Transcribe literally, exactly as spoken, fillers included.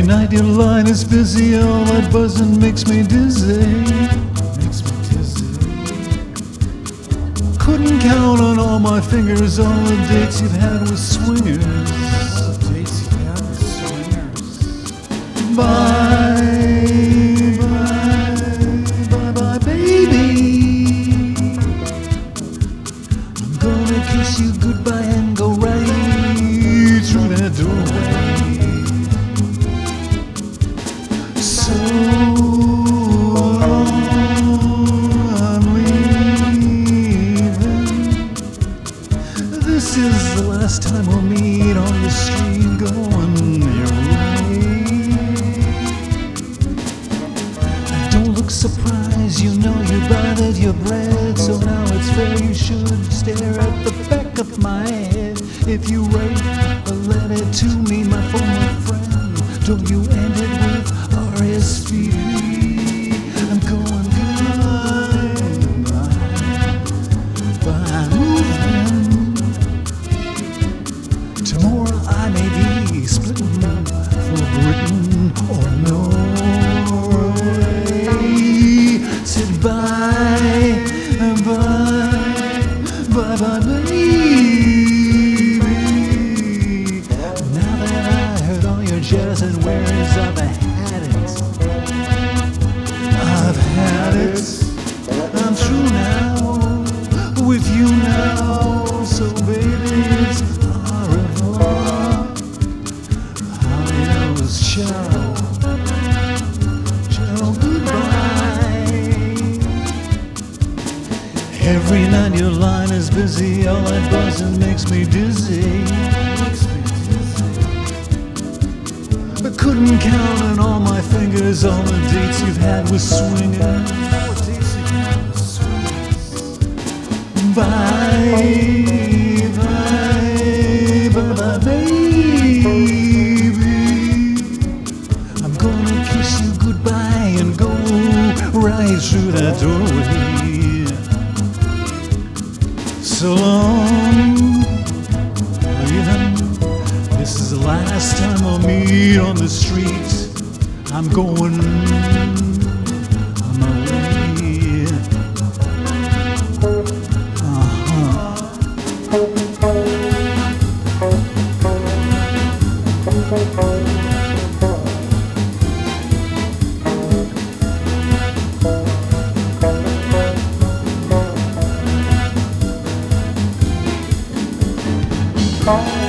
night your line is busy, all that buzzing makes me dizzy. Makes me dizzy. Couldn't count on all my fingers all the dates you've had with swingers. Dates you've had with swingers. Bye, bye, bye, bye, baby. I'm gonna kiss you goodbye and go right through that doorway. So long, I'm leaving. This is the last time we'll meet on the street going your way. Don't look surprised, you know you bothered your bread, so now it's fair you should stare at the back of my head. If you write a letter to me, my former friend, don't you end it with R S V P. I'm going goodbye, bye, moving. Tomorrow I may be splitting for Britain or Norway. Said bye, bye, bye, bye, baby. Now that I heard all your jazz and worries, I've had it. I've had it. I'm through now, with you now. So baby, it's au revoir. Adios, ciao. Ciao, goodbye. Every night your line is busy, all that buzzing makes me dizzy. I couldn't count on all my fingers all the dates you've had with swingers. Bye, bye, bye, bye, baby. I'm gonna kiss you goodbye and go right through that doorway. So long, yeah. This is the last time I'll meet on the street. I'm going on my way. Uh-huh.